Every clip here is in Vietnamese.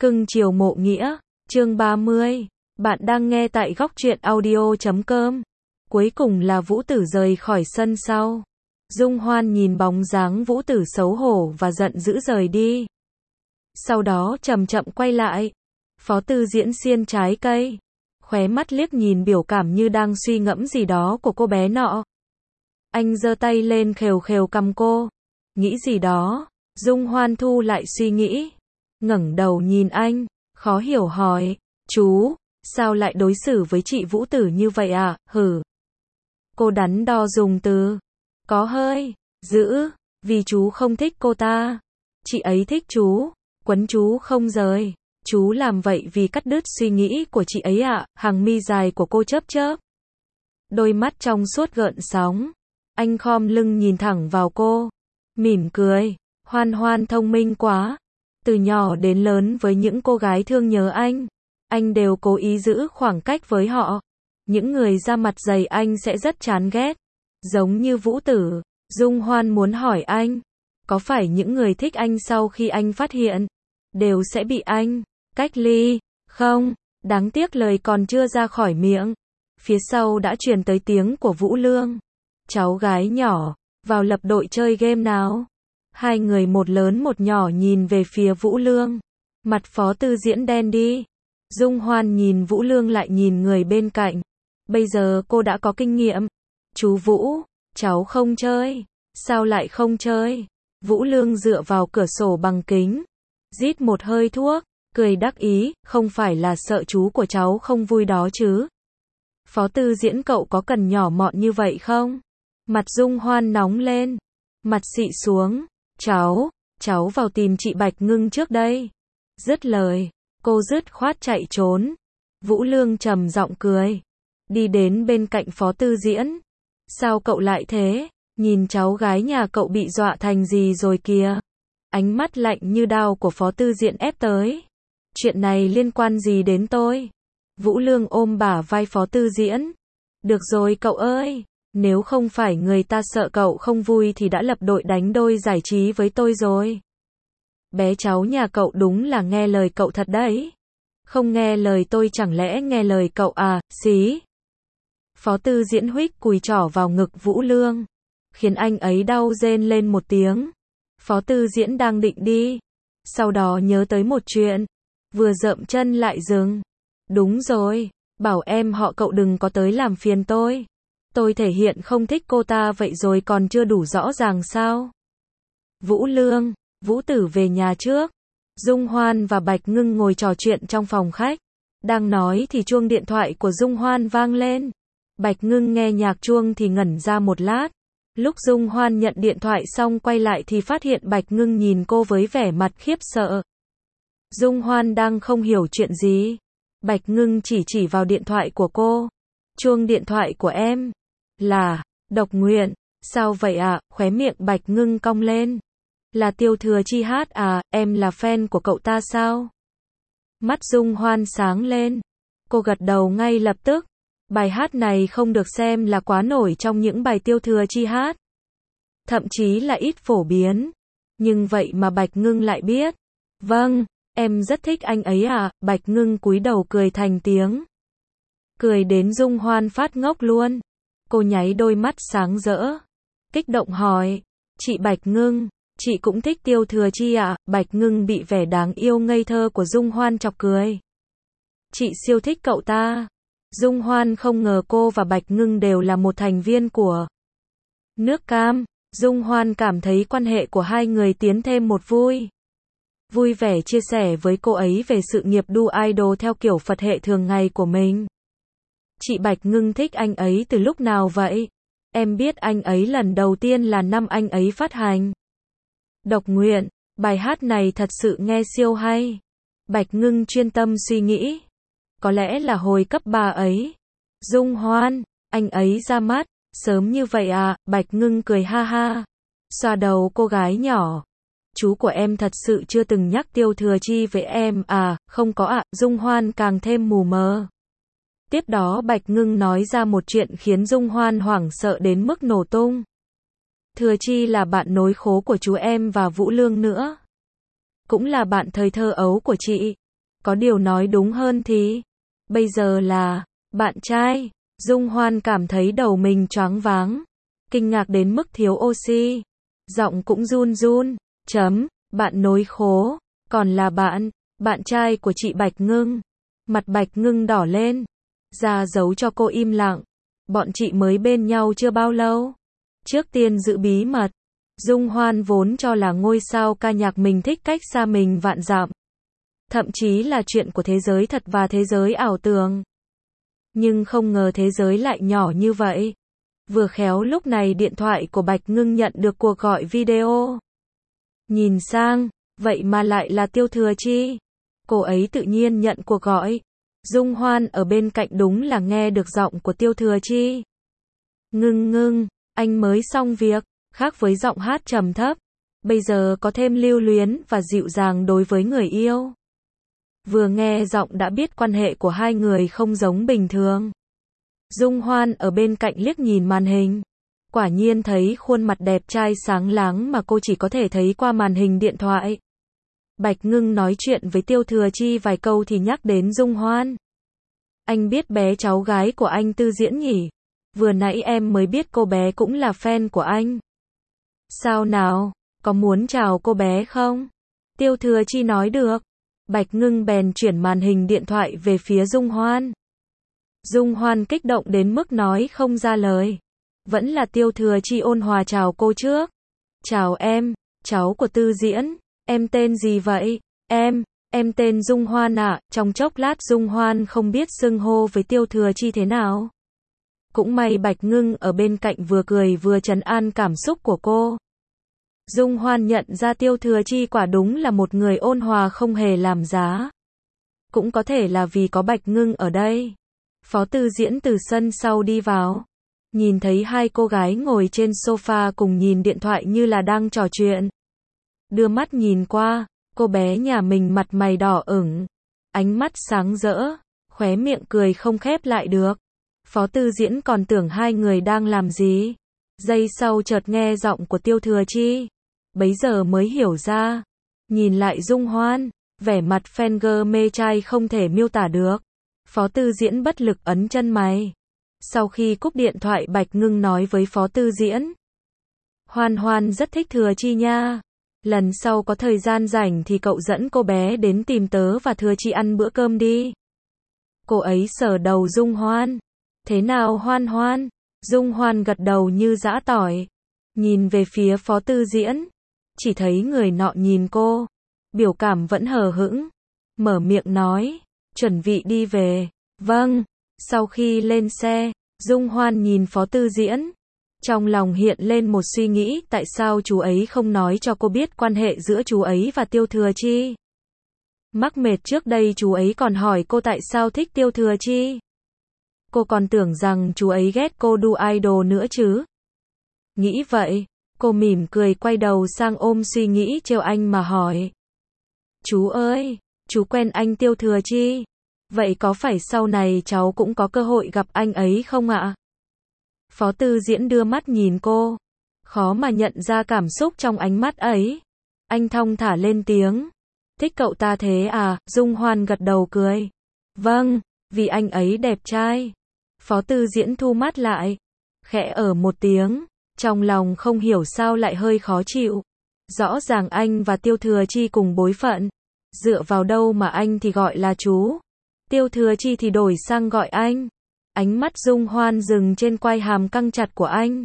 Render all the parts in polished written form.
Cưng chiều mộ nghĩa, chương 30. Bạn đang nghe tại góc truyện audio.com. Cuối cùng là Vũ Tử rời khỏi sân sau. Dung Hoan nhìn bóng dáng Vũ Tử xấu hổ và giận dữ rời đi. Sau đó chậm chậm quay lại. Phó Tư Diễn xiên trái cây. Khóe mắt liếc nhìn biểu cảm như đang suy ngẫm gì đó của cô bé nọ. Anh giơ tay lên khều khều cằm cô. Nghĩ gì đó. Dung Hoan thu lại suy nghĩ. Ngẩng đầu nhìn anh, khó hiểu hỏi, chú, sao lại đối xử với chị Vũ Tử như vậy à, hử. Cô đắn đo dùng từ, có hơi, dữ, vì chú không thích cô ta. Chị ấy thích chú, quấn chú không rời. Chú làm vậy vì cắt đứt suy nghĩ của chị ấy ạ, hàng mi dài của cô chớp chớp. Đôi mắt trong suốt gợn sóng. Anh khom lưng nhìn thẳng vào cô, mỉm cười, Hoan Hoan thông minh quá. Từ nhỏ đến lớn với những cô gái thương nhớ anh đều cố ý giữ khoảng cách với họ. Những người da mặt dày anh sẽ rất chán ghét. Giống như Vũ Tử, Dung Hoan muốn hỏi anh, có phải những người thích anh sau khi anh phát hiện, đều sẽ bị anh cách ly, không? Đáng tiếc lời còn chưa ra khỏi miệng. Phía sau đã truyền tới tiếng của Vũ Lương. Cháu gái nhỏ, vào lập đội chơi game nào? Hai người một lớn một nhỏ nhìn về phía Vũ Lương. Mặt Phó Tư Diễn đen đi. Dung Hoan nhìn Vũ Lương lại nhìn người bên cạnh. Bây giờ cô đã có kinh nghiệm. Chú Vũ, cháu không chơi. Sao lại không chơi? Vũ Lương dựa vào cửa sổ bằng kính. Rít một hơi thuốc. Cười đắc ý, không phải là sợ chú của cháu không vui đó chứ. Phó Tư Diễn cậu có cần nhỏ mọn như vậy không? Mặt Dung Hoan nóng lên. Mặt xị xuống. Cháu vào tìm chị Bạch Ngưng trước đây. Dứt lời, cô dứt khoát chạy trốn. Vũ Lương trầm giọng cười. Đi đến bên cạnh Phó Tư Diễn. Sao cậu lại thế? Nhìn cháu gái nhà cậu bị dọa thành gì rồi kìa. Ánh mắt lạnh như đao của Phó Tư Diễn ép tới. Chuyện này liên quan gì đến tôi? Vũ Lương ôm bả vai Phó Tư Diễn. Được rồi cậu ơi. Nếu không phải người ta sợ cậu không vui thì đã lập đội đánh đôi giải trí với tôi rồi. Bé cháu nhà cậu đúng là nghe lời cậu thật đấy. Không nghe lời tôi chẳng lẽ nghe lời cậu à, xí. Phó Tư Diễn huých cùi trỏ vào ngực Vũ Lương, khiến anh ấy đau rên lên một tiếng. Phó Tư Diễn đang định đi. Sau đó nhớ tới một chuyện. Vừa dậm chân lại dừng. Đúng rồi, bảo em họ cậu đừng có tới làm phiền tôi. Tôi thể hiện không thích cô ta vậy rồi còn chưa đủ rõ ràng sao? Vũ Lương, Vũ Tử về nhà trước. Dung Hoan và Bạch Ngưng ngồi trò chuyện trong phòng khách. Đang nói thì chuông điện thoại của Dung Hoan vang lên. Bạch Ngưng nghe nhạc chuông thì ngẩn ra một lát. Lúc Dung Hoan nhận điện thoại xong quay lại thì phát hiện Bạch Ngưng nhìn cô với vẻ mặt khiếp sợ. Dung Hoan đang không hiểu chuyện gì. Bạch Ngưng chỉ vào điện thoại của cô. Chuông điện thoại của em là Độc Nguyện. Sao vậy ạ? Khóe miệng Bạch Ngưng cong lên. Là Tiêu Thừa Chi hát à, em là fan của cậu ta sao? Mắt Dung Hoan sáng lên. Cô gật đầu ngay lập tức. Bài hát này không được xem là quá nổi trong những bài Tiêu Thừa Chi hát. Thậm chí là ít phổ biến. Nhưng vậy mà Bạch Ngưng lại biết. Vâng, em rất thích anh ấy à, Bạch Ngưng cúi đầu cười thành tiếng. Cười đến Dung Hoan phát ngốc luôn. Cô nháy đôi mắt sáng rỡ. Kích động hỏi. Chị Bạch Ngưng, chị cũng thích Tiêu Thừa Chi ạ? Bạch Ngưng bị vẻ đáng yêu ngây thơ của Dung Hoan chọc cười. Chị siêu thích cậu ta. Dung Hoan không ngờ cô và Bạch Ngưng đều là một thành viên của Nước Cam. Dung Hoan cảm thấy quan hệ của hai người tiến thêm một vui vẻ chia sẻ với cô ấy về sự nghiệp đu idol theo kiểu Phật hệ thường ngày của mình. Chị Bạch Ngưng thích anh ấy từ lúc nào vậy? Em biết anh ấy lần đầu tiên là năm anh ấy phát hành Độc Nguyện. Bài hát này thật sự nghe siêu hay. Bạch Ngưng chuyên tâm suy nghĩ. Có lẽ là hồi cấp 3 ấy. Dung Hoan, anh ấy ra mắt sớm như vậy à? Bạch Ngưng cười ha ha, xoa đầu cô gái nhỏ. Chú của em thật sự chưa từng nhắc Tiêu Thừa Chi với em à? Không có ạ. Dung Hoan càng thêm mù mờ. Tiếp đó Bạch Ngưng nói ra một chuyện khiến Dung Hoan hoảng sợ đến mức nổ tung. Thừa Chi là bạn nối khố của chú em và Vũ Lương nữa. Cũng là bạn thời thơ ấu của chị. Có điều nói đúng hơn thì, bây giờ là, bạn trai. Dung Hoan cảm thấy đầu mình choáng váng, kinh ngạc đến mức thiếu oxy. Giọng cũng run run, bạn nối khố, còn là bạn trai của chị Bạch Ngưng. Mặt Bạch Ngưng đỏ lên, ra dấu cho cô im lặng. Bọn chị mới bên nhau chưa bao lâu. Trước tiên giữ bí mật. Dung Hoan vốn cho là ngôi sao ca nhạc mình thích cách xa mình vạn dặm. Thậm chí là chuyện của thế giới thật và thế giới ảo tưởng. Nhưng không ngờ thế giới lại nhỏ như vậy. Vừa khéo lúc này điện thoại của Bạch Ngưng nhận được cuộc gọi video. Nhìn sang, vậy mà lại là Tiêu Thừa Chi. Cô ấy tự nhiên nhận cuộc gọi. Dung Hoan ở bên cạnh đúng là nghe được giọng của Tiêu Thừa Chi. Ngưng, anh mới xong việc, khác với giọng hát trầm thấp. Bây giờ có thêm lưu luyến và dịu dàng đối với người yêu. Vừa nghe giọng đã biết quan hệ của hai người không giống bình thường. Dung Hoan ở bên cạnh liếc nhìn màn hình. Quả nhiên thấy khuôn mặt đẹp trai sáng láng mà cô chỉ có thể thấy qua màn hình điện thoại. Bạch Ngưng nói chuyện với Tiêu Thừa Chi vài câu thì nhắc đến Dung Hoan. Anh biết bé cháu gái của anh Tư Diễn nhỉ? Vừa nãy em mới biết cô bé cũng là fan của anh. Sao nào, có muốn chào cô bé không? Tiêu Thừa Chi nói được. Bạch Ngưng bèn chuyển màn hình điện thoại về phía Dung Hoan. Dung Hoan kích động đến mức nói không ra lời. Vẫn là Tiêu Thừa Chi ôn hòa chào cô trước. Chào em, cháu của Tư Diễn. Em tên gì vậy? Em tên Dung Hoan ạ. Trong chốc lát Dung Hoan không biết xưng hô với Tiêu Thừa Chi thế nào. Cũng may Bạch Ngưng ở bên cạnh vừa cười vừa trấn an cảm xúc của cô. Dung Hoan nhận ra Tiêu Thừa Chi quả đúng là một người ôn hòa không hề làm giá. Cũng có thể là vì có Bạch Ngưng ở đây. Phó Tư Diễn từ sân sau đi vào. Nhìn thấy hai cô gái ngồi trên sofa cùng nhìn điện thoại như là đang trò chuyện. Đưa mắt nhìn qua, cô bé nhà mình mặt mày đỏ ửng. Ánh mắt sáng rỡ, khóe miệng cười không khép lại được. Phó Tư Diễn còn tưởng hai người đang làm gì. Giây sau chợt nghe giọng của Tiêu Thừa Chi. Bấy giờ mới hiểu ra. Nhìn lại Dung Hoan, vẻ mặt fangirl mê trai không thể miêu tả được. Phó Tư Diễn bất lực ấn chân mày. Sau khi cúp điện thoại Bạch Ngưng nói với Phó Tư Diễn. Hoan rất thích Thừa Chi nha. Lần sau có thời gian rảnh thì cậu dẫn cô bé đến tìm tớ và Thừa Chi ăn bữa cơm đi. Cô ấy sờ đầu Dung Hoan. Thế nào Hoan? Dung Hoan gật đầu như giã tỏi. Nhìn về phía Phó Tư Diễn. Chỉ thấy người nọ nhìn cô. Biểu cảm vẫn hờ hững. Mở miệng nói. Chuẩn bị đi về. Vâng. Sau khi lên xe, Dung Hoan nhìn Phó Tư Diễn. Trong lòng hiện lên một suy nghĩ tại sao chú ấy không nói cho cô biết quan hệ giữa chú ấy và Tiêu Thừa Chi. Mắc mệt trước đây chú ấy còn hỏi cô tại sao thích Tiêu Thừa Chi. Cô còn tưởng rằng chú ấy ghét cô đu idol nữa chứ. Nghĩ vậy, cô mỉm cười quay đầu sang ôm suy nghĩ trêu anh mà hỏi. Chú ơi, chú quen anh Tiêu Thừa Chi. Vậy có phải sau này cháu cũng có cơ hội gặp anh ấy không ạ? Phó Tư Diễn đưa mắt nhìn cô. Khó mà nhận ra cảm xúc trong ánh mắt ấy. Anh thong thả lên tiếng. Thích cậu ta thế à? Dung Hoan gật đầu cười. Vâng, vì anh ấy đẹp trai. Phó Tư Diễn thu mắt lại. Khẽ ở một tiếng. Trong lòng không hiểu sao lại hơi khó chịu. Rõ ràng anh và Tiêu Thừa Chi cùng bối phận. Dựa vào đâu mà anh thì gọi là chú. Tiêu Thừa Chi thì đổi sang gọi anh. Ánh mắt Dung Hoan dừng trên quai hàm căng chặt của anh.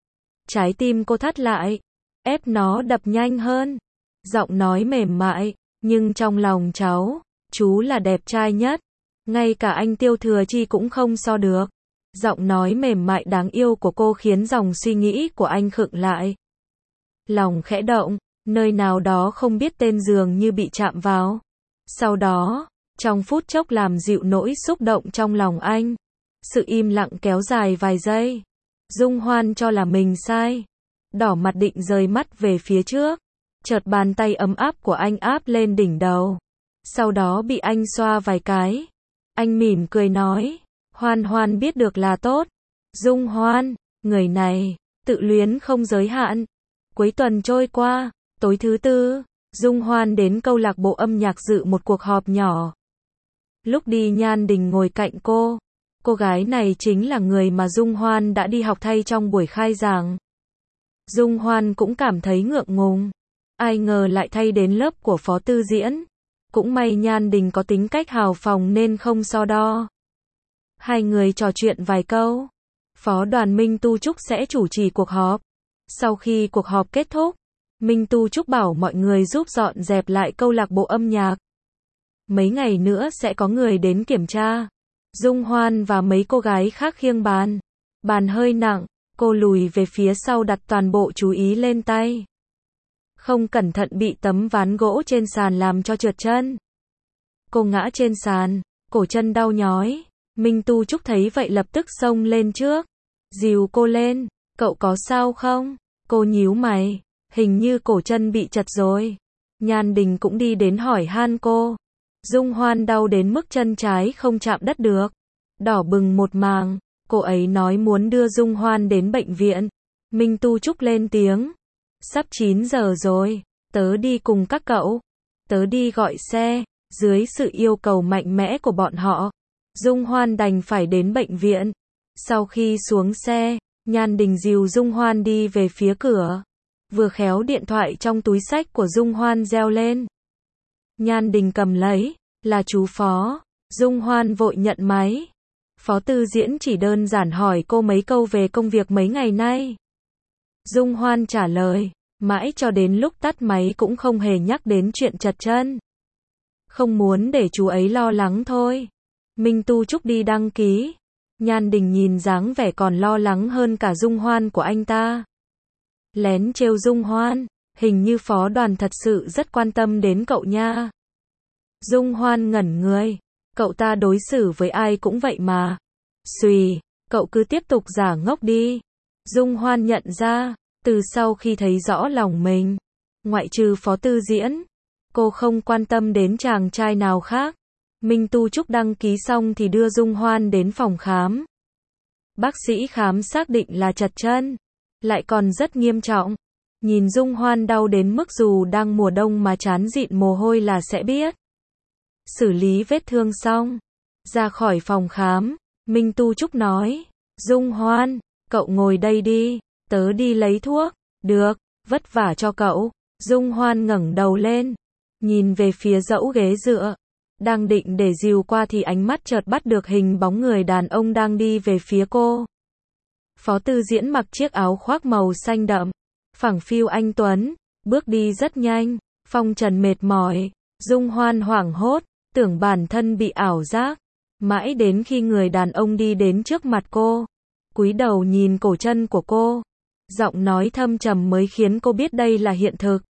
Trái tim cô thắt lại. Ép nó đập nhanh hơn. Giọng nói mềm mại. Nhưng trong lòng cháu, chú là đẹp trai nhất. Ngay cả anh Tiêu Thừa Chi cũng không so được. Giọng nói mềm mại đáng yêu của cô khiến dòng suy nghĩ của anh khựng lại. Lòng khẽ động, nơi nào đó không biết tên dường như bị chạm vào. Sau đó, trong phút chốc làm dịu nỗi xúc động trong lòng anh. Sự im lặng kéo dài vài giây. Dung Hoan cho là mình sai. Đỏ mặt định rời mắt về phía trước. Chợt bàn tay ấm áp của anh áp lên đỉnh đầu. Sau đó bị anh xoa vài cái. Anh mỉm cười nói. Hoan biết được là tốt. Dung Hoan, người này, tự luyến không giới hạn. Cuối tuần trôi qua, tối thứ tư, Dung Hoan đến câu lạc bộ âm nhạc dự một cuộc họp nhỏ. Lúc đi Nhan Đình ngồi cạnh cô gái này chính là người mà Dung Hoan đã đi học thay trong buổi khai giảng. Dung Hoan cũng cảm thấy ngượng ngùng, ai ngờ lại thay đến lớp của Phó Tư Diễn. Cũng may Nhan Đình có tính cách hào phóng nên không so đo. Hai người trò chuyện vài câu. Phó đoàn Minh Tu Trúc sẽ chủ trì cuộc họp. Sau khi cuộc họp kết thúc, Minh Tu Trúc bảo mọi người giúp dọn dẹp lại câu lạc bộ âm nhạc. Mấy ngày nữa sẽ có người đến kiểm tra. Dung Hoan và mấy cô gái khác khiêng bàn. Bàn hơi nặng, cô lùi về phía sau đặt toàn bộ chú ý lên tay. Không cẩn thận bị tấm ván gỗ trên sàn làm cho trượt chân. Cô ngã trên sàn, cổ chân đau nhói. Minh Tu Trúc thấy vậy lập tức xông lên trước, dìu cô lên. Cậu có sao không? Cô nhíu mày, hình như cổ chân bị chật rồi. Nhan Đình cũng đi đến hỏi han cô. Dung Hoan đau đến mức chân trái không chạm đất được, đỏ bừng một màng. Cô ấy nói muốn đưa Dung Hoan đến bệnh viện. Minh Tu Trúc lên tiếng. Sắp 9 giờ rồi, tớ đi cùng các cậu. Tớ đi gọi xe. Dưới sự yêu cầu mạnh mẽ của bọn họ, Dung Hoan đành phải đến bệnh viện. Sau khi xuống xe, Nhan Đình dìu Dung Hoan đi về phía cửa. Vừa khéo điện thoại trong túi xách của Dung Hoan reo lên. Nhan Đình cầm lấy, là chú Phó. Dung Hoan vội nhận máy. Phó Tư Diễn chỉ đơn giản hỏi cô mấy câu về công việc mấy ngày nay. Dung Hoan trả lời, mãi cho đến lúc tắt máy cũng không hề nhắc đến chuyện chật chân. Không muốn để chú ấy lo lắng thôi. Minh Tu Trúc đi đăng ký. Nhan Đình nhìn dáng vẻ còn lo lắng hơn cả Dung Hoan của anh ta. Lén trêu Dung Hoan, hình như phó đoàn thật sự rất quan tâm đến cậu nha. Dung Hoan ngẩn người, cậu ta đối xử với ai cũng vậy mà. Xùy, cậu cứ tiếp tục giả ngốc đi. Dung Hoan nhận ra, từ sau khi thấy rõ lòng mình, ngoại trừ Phó Tư Diễn, cô không quan tâm đến chàng trai nào khác. Minh Tu Trúc đăng ký xong thì đưa Dung Hoan đến phòng khám. Bác sĩ khám xác định là chật chân, lại còn rất nghiêm trọng. Nhìn Dung Hoan đau đến mức dù đang mùa đông mà trán dịn mồ hôi là sẽ biết. Xử lý vết thương xong, ra khỏi phòng khám, Minh Tu Trúc nói, Dung Hoan, cậu ngồi đây đi, tớ đi lấy thuốc. Được, vất vả cho cậu. Dung Hoan ngẩng đầu lên, nhìn về phía dãy ghế dựa. Đang định để dìu qua thì ánh mắt chợt bắt được hình bóng người đàn ông đang đi về phía cô. Phó Tư Diễn mặc chiếc áo khoác màu xanh đậm, phẳng phiu anh tuấn, bước đi rất nhanh, phong trần mệt mỏi. Dung Hoan hoảng hốt, tưởng bản thân bị ảo giác, mãi đến khi người đàn ông đi đến trước mặt cô, cúi đầu nhìn cổ chân của cô, giọng nói thâm trầm mới khiến cô biết đây là hiện thực.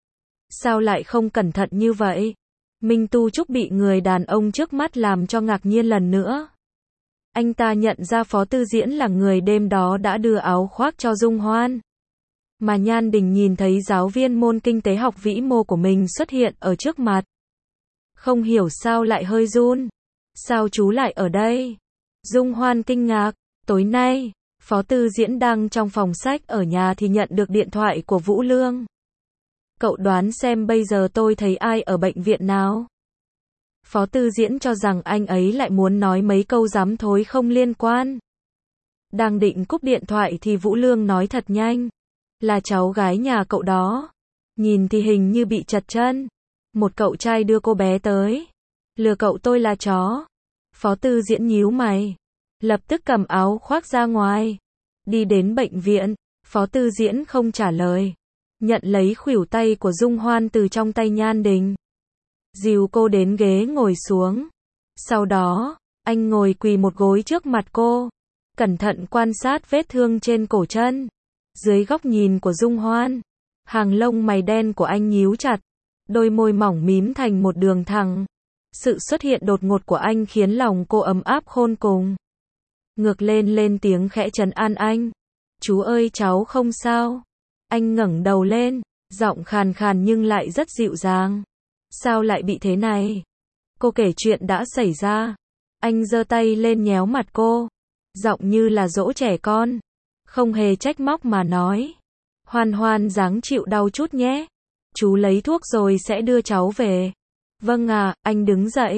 Sao lại không cẩn thận như vậy? Minh Tu Trúc bị người đàn ông trước mắt làm cho ngạc nhiên lần nữa. Anh ta nhận ra Phó Tư Diễn là người đêm đó đã đưa áo khoác cho Dung Hoan. Mà Nhan Đình nhìn thấy giáo viên môn kinh tế học vĩ mô của mình xuất hiện ở trước mặt. Không hiểu sao lại hơi run. Sao chú lại ở đây? Dung Hoan kinh ngạc. Tối nay, Phó Tư Diễn đang trong phòng sách ở nhà thì nhận được điện thoại của Vũ Lương. Cậu đoán xem bây giờ tôi thấy ai ở bệnh viện nào? Phó Tư Diễn cho rằng anh ấy lại muốn nói mấy câu dám thối không liên quan. Đang định cúp điện thoại thì Vũ Lương nói thật nhanh. Là cháu gái nhà cậu đó. Nhìn thì hình như bị chật chân. Một cậu trai đưa cô bé tới. Lừa cậu tôi là chó. Phó Tư Diễn nhíu mày. Lập tức cầm áo khoác ra ngoài. Đi đến bệnh viện. Phó Tư Diễn không trả lời. Nhận lấy khuỷu tay của Dung Hoan từ trong tay Nhan Đình. Dìu cô đến ghế ngồi xuống. Sau đó, anh ngồi quỳ một gối trước mặt cô. Cẩn thận quan sát vết thương trên cổ chân. Dưới góc nhìn của Dung Hoan, hàng lông mày đen của anh nhíu chặt. Đôi môi mỏng mím thành một đường thẳng. Sự xuất hiện đột ngột của anh khiến lòng cô ấm áp khôn cùng. Ngược lên tiếng khẽ trấn an anh. Chú ơi cháu không sao. Anh ngẩng đầu lên, giọng khàn khàn nhưng lại rất dịu dàng. Sao lại bị thế này? Cô kể chuyện đã xảy ra. Anh giơ tay lên nhéo mặt cô, giọng như là dỗ trẻ con, không hề trách móc mà nói. Hoan Hoan ráng chịu đau chút nhé. Chú lấy thuốc rồi sẽ đưa cháu về. Vâng ạ, anh đứng dậy.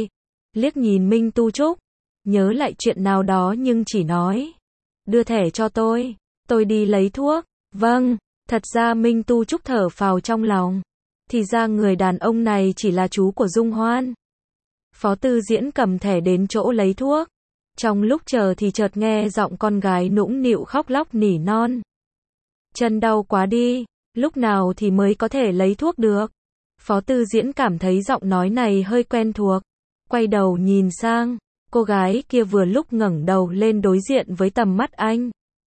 liếc nhìn Minh Tu Trúc, nhớ lại chuyện nào đó nhưng chỉ nói, đưa thẻ cho tôi đi lấy thuốc. Vâng, thật ra Minh Tu Trúc thở phào trong lòng, thì ra người đàn ông này chỉ là chú của Dung Hoan. Phó Tư Diễn cầm thẻ đến chỗ lấy thuốc, trong lúc chờ thì chợt nghe giọng con gái nũng nịu khóc lóc nỉ non. Chân đau quá đi, lúc nào thì mới có thể lấy thuốc được. Phó Tư Diễn cảm thấy giọng nói này hơi quen thuộc, quay đầu nhìn sang, cô gái kia vừa lúc ngẩng đầu lên đối diện với tầm mắt anh.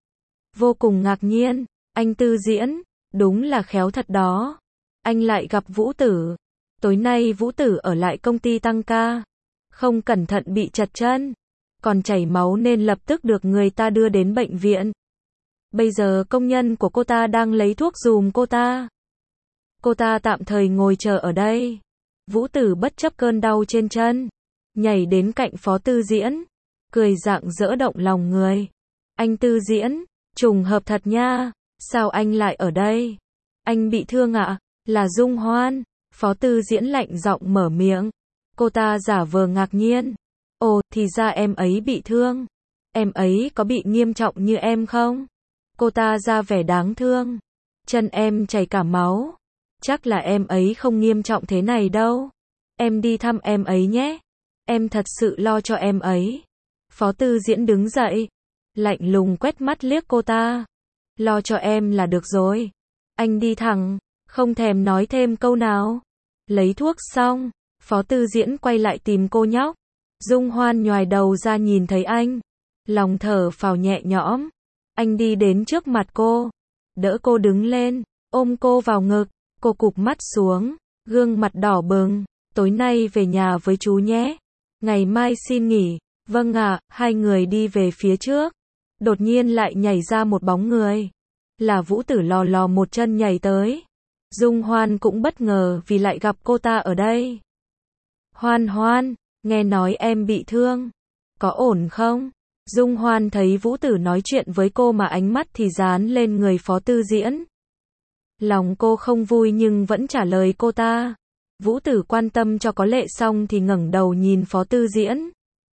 Vô cùng ngạc nhiên, anh Tư Diễn, đúng là khéo thật đó. Anh lại gặp Vũ Tử. Tối nay Vũ Tử ở lại công ty tăng ca, không cẩn thận bị trật chân, còn chảy máu nên lập tức được người ta đưa đến bệnh viện. Bây giờ công nhân của cô ta đang lấy thuốc giùm cô ta. Cô ta tạm thời ngồi chờ ở đây. Vũ Tử bất chấp cơn đau trên chân, nhảy đến cạnh Phó Tư Diễn, cười rạng rỡ động lòng người. Anh Tư Diễn, trùng hợp thật nha, sao anh lại ở đây? Anh bị thương ạ? Là Dung Hoan. Phó Tư Diễn lạnh giọng mở miệng. Cô ta giả vờ ngạc nhiên. Ồ, thì ra em ấy bị thương. Em ấy có bị nghiêm trọng như em không? Cô ta ra vẻ đáng thương. Chân em chảy cả máu. Chắc là em ấy không nghiêm trọng thế này đâu. Em đi thăm em ấy nhé. Em thật sự lo cho em ấy. Phó Tư Diễn đứng dậy, lạnh lùng quét mắt liếc cô ta. Lo cho em là được rồi. Anh đi thẳng, không thèm nói thêm câu nào. Lấy thuốc xong, Phó Tư Diễn quay lại tìm cô nhóc. Dung Hoan nhoài đầu ra nhìn thấy anh, lòng thở phào nhẹ nhõm. Anh đi đến trước mặt cô, đỡ cô đứng lên, ôm cô vào ngực. Cô cụp mắt xuống, gương mặt đỏ bừng. Tối nay về nhà với chú nhé. Ngày mai xin nghỉ. Vâng ạ. Hai người đi về phía trước. Đột nhiên lại nhảy ra một bóng người. Là Vũ Tử lò lò một chân nhảy tới. Dung Hoan cũng bất ngờ vì lại gặp cô ta ở đây. Hoan Hoan, nghe nói em bị thương. Có ổn không? Dung Hoan thấy Vũ Tử nói chuyện với cô mà ánh mắt thì dán lên người Phó Tư Diễn. Lòng cô không vui nhưng vẫn trả lời cô ta. Vũ Tử quan tâm cho có lệ xong thì ngẩng đầu nhìn Phó Tư Diễn.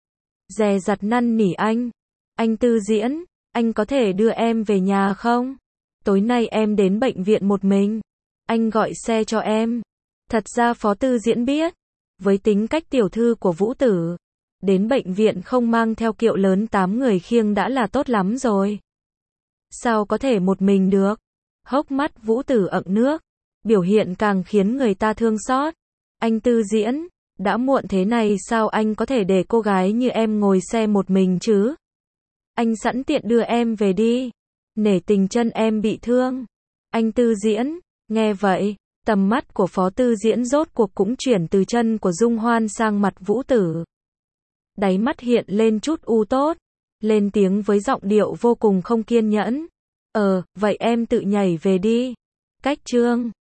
Dè dặt năn nỉ anh. Anh Tư Diễn, anh có thể đưa em về nhà không? Tối nay em đến bệnh viện một mình. Anh gọi xe cho em. Thật ra Phó Tư Diễn biết, với tính cách tiểu thư của Vũ Tử, đến bệnh viện không mang theo kiệu lớn 8 người khiêng đã là tốt lắm rồi. Sao có thể một mình được? Hốc mắt Vũ Tử ẩn nước, biểu hiện càng khiến người ta thương xót. Anh Tư Diễn, đã muộn thế này sao anh có thể để cô gái như em ngồi xe một mình chứ? Anh sẵn tiện đưa em về đi. Nể tình chân em bị thương. Anh Tư Diễn, nghe vậy, tầm mắt của Phó Tư Diễn rốt cuộc cũng chuyển từ chân của Dung Hoan sang mặt Vũ Tử. Đáy mắt hiện lên chút u tốt, lên tiếng với giọng điệu vô cùng không kiên nhẫn. Vậy em tự nhảy về đi. Cách chương